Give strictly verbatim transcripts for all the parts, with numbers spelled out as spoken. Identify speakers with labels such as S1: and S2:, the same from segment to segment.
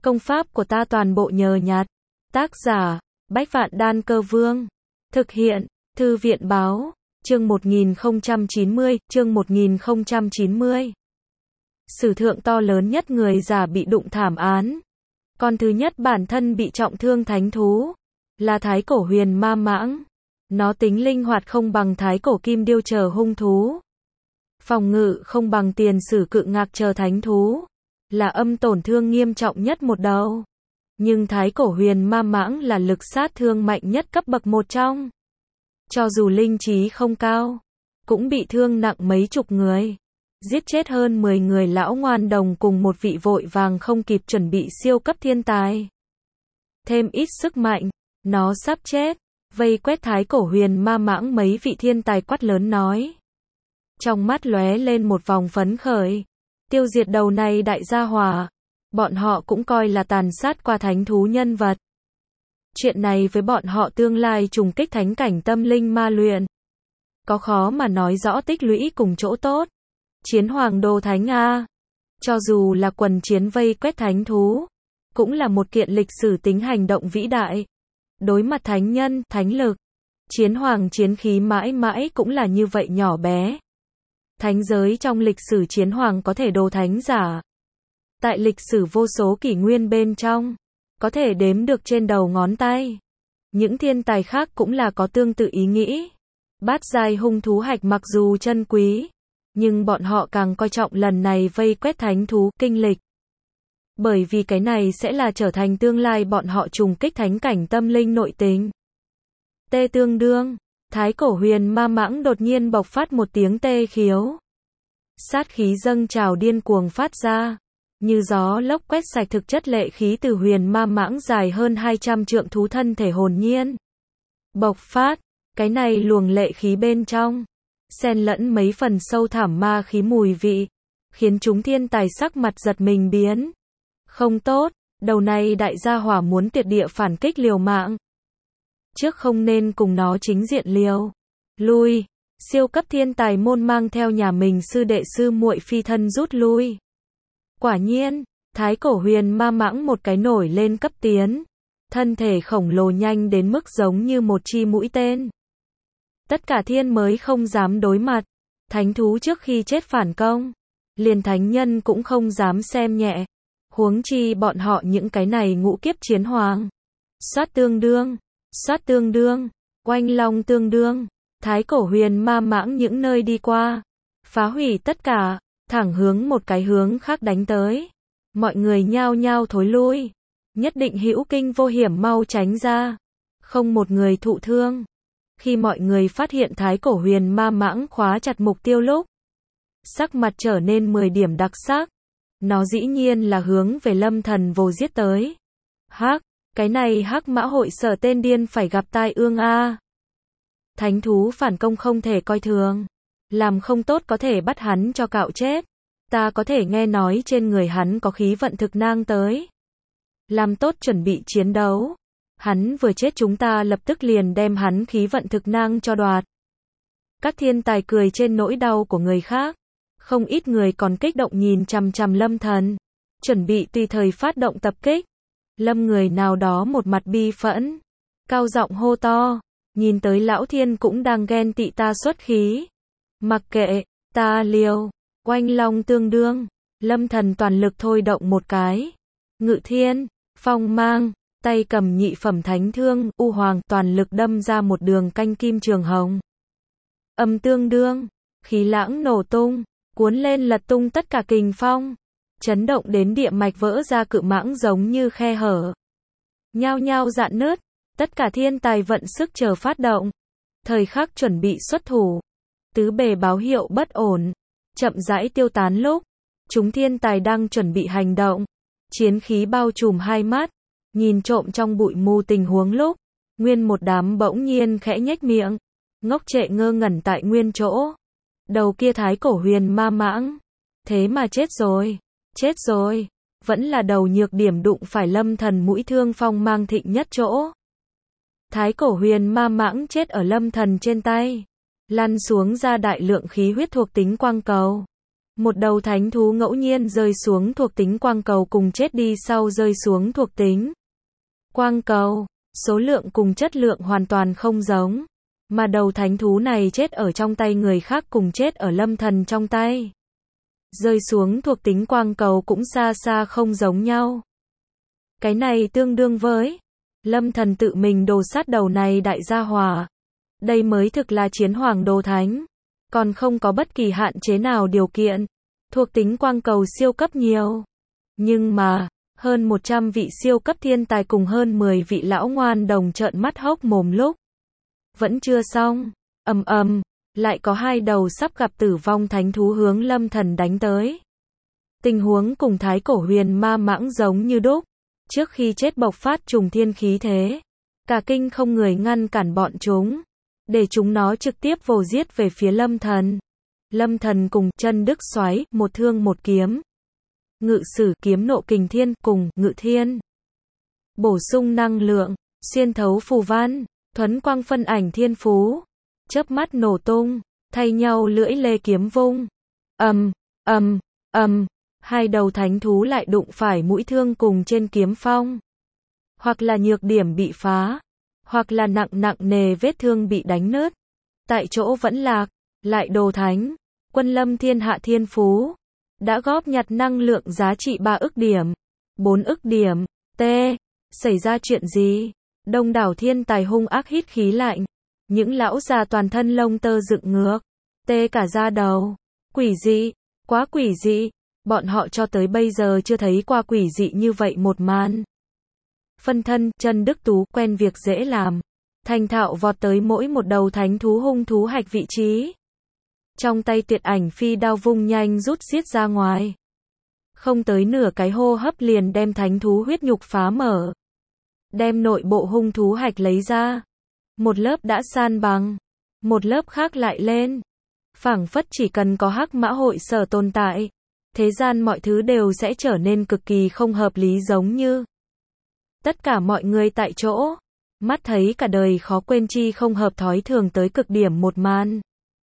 S1: Công pháp của ta toàn bộ nhờ nhặt. Tác giả, Bách Vạn Đan Cơ Vương. Thực hiện, Thư viện Báo, chương một nghìn không trăm chín mươi, chương một nghìn không trăm chín mươi. Sử thượng to lớn nhất người già bị đụng thảm án. Con thứ nhất bản thân bị trọng thương thánh thú, là thái cổ huyền ma mãng. Nó tính linh hoạt không bằng thái cổ kim điêu chờ hung thú. Phòng ngự không bằng tiền sử cự ngạc chờ thánh thú. Là âm tổn thương nghiêm trọng nhất một đầu. Nhưng thái cổ huyền ma mãng là lực sát thương mạnh nhất cấp bậc một trong. Cho dù linh trí không cao, cũng bị thương nặng mấy chục người. Giết chết hơn mười người lão ngoan đồng cùng một vị vội vàng không kịp chuẩn bị siêu cấp thiên tài. Thêm ít sức mạnh, nó sắp chết. Vây quét thái cổ huyền ma mãng mấy vị thiên tài quát lớn nói. Trong mắt lóe lên một vòng phấn khởi. Tiêu diệt đầu này đại gia hỏa. Bọn họ cũng coi là tàn sát qua thánh thú nhân vật. Chuyện này với bọn họ tương lai trùng kích thánh cảnh tâm linh ma luyện. Có khó mà nói rõ tích lũy cùng chỗ tốt. Chiến hoàng đô thánh A. Cho dù là quần chiến vây quét thánh thú, cũng là một kiện lịch sử tính hành động vĩ đại. Đối mặt thánh nhân, thánh lực, chiến hoàng chiến khí mãi mãi cũng là như vậy nhỏ bé. Thánh giới trong lịch sử chiến hoàng có thể đồ thánh giả. Tại lịch sử vô số kỷ nguyên bên trong, có thể đếm được trên đầu ngón tay. Những thiên tài khác cũng là có tương tự ý nghĩ. Bát giai hung thú hạch mặc dù chân quý, nhưng bọn họ càng coi trọng lần này vây quét thánh thú kinh lịch. Bởi vì cái này sẽ là trở thành tương lai bọn họ trùng kích thánh cảnh tâm linh nội tình. Tê tương đương, thái cổ huyền ma mãng đột nhiên bộc phát một tiếng tê khiếu. Sát khí dâng trào điên cuồng phát ra, như gió lốc quét sạch thực chất lệ khí từ huyền ma mãng dài hơn hai trăm trượng thú thân thể hồn nhiên. Bộc phát, cái này luồng lệ khí bên trong, xen lẫn mấy phần sâu thẳm ma khí mùi vị, khiến chúng thiên tài sắc mặt giật mình biến. Không tốt, đầu này đại gia hỏa muốn tuyệt địa phản kích liều mạng. Trước không nên cùng nó chính diện liều. Lui, siêu cấp thiên tài môn mang theo nhà mình sư đệ sư muội phi thân rút lui. Quả nhiên, thái cổ huyền ma mãng một cái nổi lên cấp tiến. Thân thể khổng lồ nhanh đến mức giống như một chi mũi tên. Tất cả thiên mới không dám đối mặt. Thánh thú trước khi chết phản công, liền thánh nhân cũng không dám xem nhẹ. Huống chi bọn họ những cái này ngũ kiếp chiến hoàng. Xoát tương đương, xoát tương đương, oanh long tương đương. Thái cổ huyền ma mãng những nơi đi qua, phá hủy tất cả, thẳng hướng một cái hướng khác đánh tới. Mọi người nhao nhao thối lui. Nhất định hữu kinh vô hiểm mau tránh ra. Không một người thụ thương. Khi mọi người phát hiện thái cổ huyền ma mãng khóa chặt mục tiêu lúc, sắc mặt trở nên mười điểm đặc sắc. Nó dĩ nhiên là hướng về Lâm Thần Vô giết tới. Hắc, cái này hắc mã hội sở tên điên phải gặp tai ương a. Thánh thú phản công không thể coi thường. Làm không tốt có thể bắt hắn cho cạo chết. Ta có thể nghe nói trên người hắn có khí vận thực nang tới. Làm tốt chuẩn bị chiến đấu. Hắn vừa chết chúng ta lập tức liền đem hắn khí vận thực nang cho đoạt. Các thiên tài cười trên nỗi đau của người khác. Không ít người còn kích động nhìn chằm chằm Lâm Thần, chuẩn bị tùy thời phát động tập kích. Lâm người nào đó một mặt bi phẫn, cao giọng hô to, nhìn tới lão thiên cũng đang ghen tị ta xuất khí. Mặc kệ, ta liều, oanh long tương đương. Lâm Thần toàn lực thôi động một cái. Ngự thiên, phong mang, tay cầm nhị phẩm thánh thương, u hoàng toàn lực đâm ra một đường canh kim trường hồng. Âm tương đương, khí lãng nổ tung. Cuốn lên lật tung tất cả kình phong, chấn động đến địa mạch vỡ ra cự mãng giống như khe hở. Nhao nhao dạn nứt, tất cả thiên tài vận sức chờ phát động. Thời khắc chuẩn bị xuất thủ. Tứ bề báo hiệu bất ổn, chậm rãi tiêu tán lúc. Chúng thiên tài đang chuẩn bị hành động. Chiến khí bao trùm hai mắt, nhìn trộm trong bụi mù tình huống lúc. Nguyên một đám bỗng nhiên khẽ nhếch miệng, ngốc trệ ngơ ngẩn tại nguyên chỗ. Đầu kia thái cổ huyền ma mãng. Thế mà chết rồi. Chết rồi. Vẫn là đầu nhược điểm đụng phải Lâm Thần mũi thương phong mang thịnh nhất chỗ. Thái cổ huyền ma mãng chết ở Lâm Thần trên tay. Lăn xuống ra đại lượng khí huyết thuộc tính quang cầu. Một đầu thánh thú ngẫu nhiên rơi xuống thuộc tính quang cầu cùng chết đi sau rơi xuống thuộc tính quang cầu. Số lượng cùng chất lượng hoàn toàn không giống. Mà đầu thánh thú này chết ở trong tay người khác cùng chết ở Lâm Thần trong tay. Rơi xuống thuộc tính quang cầu cũng xa xa không giống nhau. Cái này tương đương với Lâm Thần tự mình đồ sát đầu này đại gia hỏa. Đây mới thực là chiến hoàng đồ thánh. Còn không có bất kỳ hạn chế nào điều kiện. Thuộc tính quang cầu siêu cấp nhiều. Nhưng mà, hơn một trăm vị siêu cấp thiên tài cùng hơn mười vị lão ngoan đồng trợn mắt hốc mồm lúc. Vẫn chưa xong. Ầm ầm, lại có hai đầu sắp gặp tử vong thánh thú hướng Lâm Thần đánh tới. Tình huống cùng thái cổ huyền ma mãng giống như đúc. Trước khi chết bộc phát trùng thiên khí thế. Cả kinh không người ngăn cản bọn chúng. Để chúng nó trực tiếp vồ giết về phía Lâm Thần. Lâm Thần cùng chân đức xoáy, một thương một kiếm. Ngự sử kiếm nộ kình thiên cùng ngự thiên. Bổ sung năng lượng, xuyên thấu phù văn, thuấn quang phân ảnh thiên phú. Chớp mắt nổ tung, thay nhau lưỡi lê kiếm vung. Ầm, ầm, ầm, hai đầu thánh thú lại đụng phải mũi thương cùng trên kiếm phong. Hoặc là nhược điểm bị phá, hoặc là nặng nặng nề vết thương bị đánh nứt. Tại chỗ vẫn lạc, lại đồ thánh, quân lâm thiên hạ thiên phú. Đã góp nhặt năng lượng giá trị ba ức điểm, bốn ức điểm. T. Xảy ra chuyện gì? Đông đảo thiên tài hung ác hít khí lạnh. Những lão già toàn thân lông tơ dựng ngược. Tê cả da đầu. Quỷ dị, quá quỷ dị. Bọn họ cho tới bây giờ chưa thấy qua quỷ dị như vậy một màn. Phân thân, chân đức tú, quen việc dễ làm. Thành thạo vọt tới mỗi một đầu thánh thú hung thú hạch vị trí. Trong tay tuyệt ảnh phi đao vung nhanh rút xiết ra ngoài. Không tới nửa cái hô hấp liền đem thánh thú huyết nhục phá mở. Đem nội bộ hung thú hạch lấy ra. Một lớp đã san bằng. Một lớp khác lại lên. Phảng phất chỉ cần có hắc mã hội sở tồn tại. Thế gian mọi thứ đều sẽ trở nên cực kỳ không hợp lý giống như. Tất cả mọi người tại chỗ. Mắt thấy cả đời khó quên chi không hợp thói thường tới cực điểm một màn.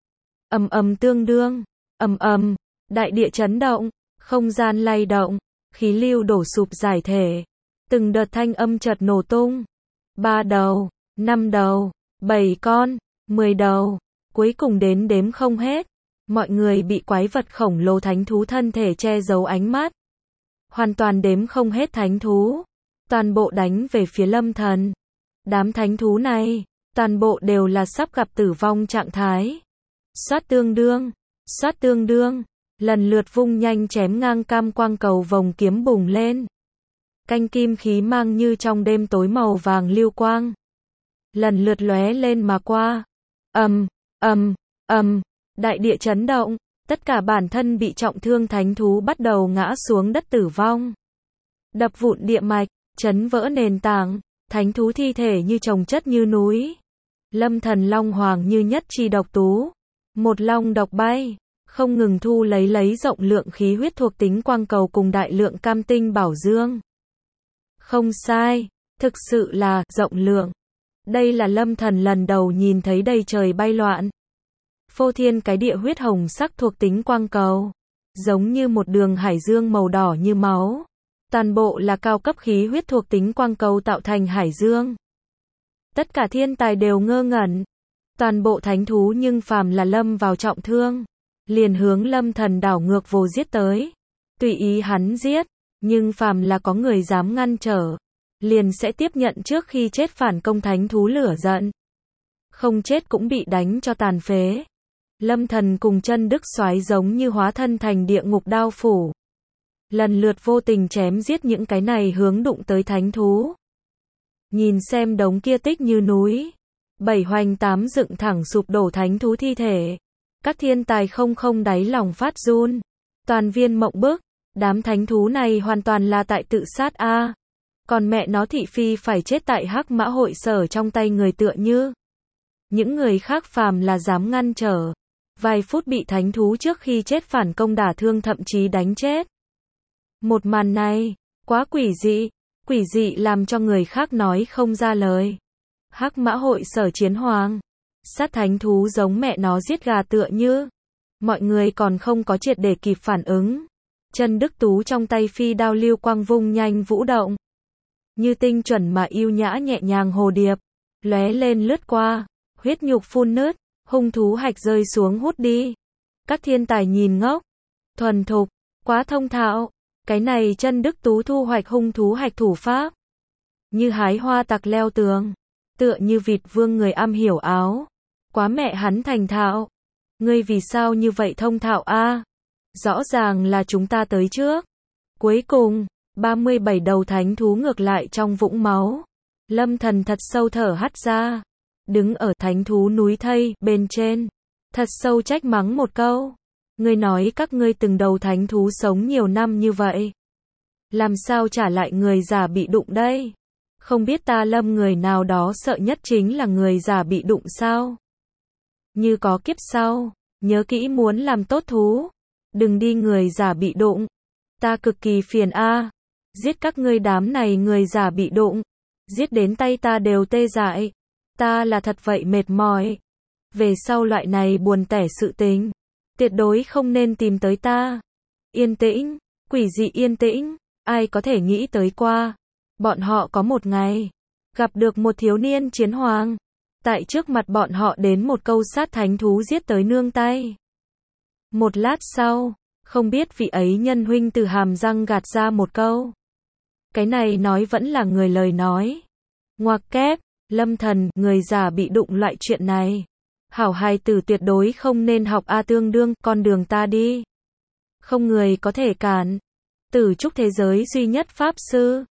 S1: Ầm ầm tương đương, ầm ầm, đại địa chấn động, không gian lay động, khí lưu đổ sụp giải thể, từng đợt thanh âm chợt nổ tung. Ba đầu, năm đầu, bảy con, mười đầu, cuối cùng đến đếm không hết. Mọi người bị quái vật khổng lồ thánh thú thân thể che giấu ánh mắt. Hoàn toàn đếm không hết thánh thú, toàn bộ đánh về phía Lâm Thần. Đám thánh thú này, toàn bộ đều là sắp gặp tử vong trạng thái. Xoát tương đương, xoát tương đương, lần lượt vung nhanh chém ngang cam quang cầu vòng kiếm bùng lên. Canh kim khí mang như trong đêm tối màu vàng lưu quang. Lần lượt lóe lên mà qua. Ầm, ầm, ầm, đại địa chấn động, tất cả bản thân bị trọng thương thánh thú bắt đầu ngã xuống đất tử vong. Đập vụn địa mạch, chấn vỡ nền tảng, thánh thú thi thể như chồng chất như núi. Lâm Thần long hoàng như nhất chi độc tú. Một long độc bay, không ngừng thu lấy lấy rộng lượng khí huyết thuộc tính quang cầu cùng đại lượng cam tinh bảo dương. Không sai, thực sự là rộng lượng. Đây là Lâm Thần lần đầu nhìn thấy đầy trời bay loạn. Phô thiên cái địa huyết hồng sắc thuộc tính quang cầu, giống như một đường hải dương màu đỏ như máu. Toàn bộ là cao cấp khí huyết thuộc tính quang cầu tạo thành hải dương. Tất cả thiên tài đều ngơ ngẩn. Toàn bộ thánh thú nhưng phàm là lâm vào trọng thương, liền hướng Lâm Thần đảo ngược vồ giết tới. Tùy ý hắn giết, nhưng phàm là có người dám ngăn trở, liền sẽ tiếp nhận trước khi chết phản công thánh thú lửa giận. Không chết cũng bị đánh cho tàn phế. Lâm Thần cùng chân đức xoáy giống như hóa thân thành địa ngục đao phủ. Lần lượt vô tình chém giết những cái này hướng đụng tới thánh thú. Nhìn xem đống kia tích như núi. Bảy hoành tám dựng thẳng sụp đổ thánh thú thi thể. Các thiên tài không không đáy lòng phát run. Toàn viên mộng bức. Đám thánh thú này hoàn toàn là tại tự sát a. À. Còn mẹ nó thị phi phải chết tại hắc mã hội sở trong tay người tựa như. Những người khác phàm là dám ngăn trở. Vài phút bị thánh thú trước khi chết phản công đả thương thậm chí đánh chết. Một màn này, quá quỷ dị. Quỷ dị làm cho người khác nói không ra lời. Hắc mã hội sở chiến hoàng. Sát thánh thú giống mẹ nó giết gà tựa như. Mọi người còn không có triệt để kịp phản ứng. Chân Đức Tú trong tay phi đao lưu quang vung nhanh vũ động. Như tinh chuẩn mà yêu nhã nhẹ nhàng hồ điệp. Lóe lên lướt qua. Huyết nhục phun nứt. Hung thú hạch rơi xuống hút đi. Các thiên tài nhìn ngốc. Thuần thục. Quá thông thạo. Cái này Chân Đức Tú thu hoạch hung thú hạch thủ pháp. Như hái hoa tặc leo tường. Tựa như vịt vương người am hiểu áo. Quá mẹ hắn thành thạo. Ngươi vì sao như vậy thông thạo a? Rõ ràng là chúng ta tới trước. Cuối cùng, ba mươi bảy đầu thánh thú ngược lại trong vũng máu. Lâm Thần thật sâu thở hắt ra. Đứng ở thánh thú núi thây bên trên. Thật sâu trách mắng một câu. Ngươi nói các ngươi từng đầu thánh thú sống nhiều năm như vậy. Làm sao trả lại người già bị đụng đây? Không biết ta Lâm người nào đó sợ nhất chính là người già bị đụng sao? Như có kiếp sau, nhớ kỹ muốn làm tốt thú. Đừng đi người già bị đụng. Ta cực kỳ phiền a. Giết các ngươi đám này người già bị đụng. Giết đến tay ta đều tê dại. Ta là thật vậy mệt mỏi. Về sau loại này buồn tẻ sự tình. Tuyệt đối không nên tìm tới ta. Yên tĩnh, quỷ dị yên tĩnh. Ai có thể nghĩ tới qua. Bọn họ có một ngày. Gặp được một thiếu niên chiến hoàng. Tại trước mặt bọn họ đến một câu sát thánh thú giết tới nương tay. Một lát sau, không biết vị ấy nhân huynh từ hàm răng gạt ra một câu. Cái này nói vẫn là người lời nói. Ngoặc kép, Lâm Thần, người già bị đụng loại chuyện này. Hảo hài tử tuyệt đối không nên học a tương đương, con đường ta đi. Không người có thể cản. Tử trúc thế giới duy nhất pháp sư.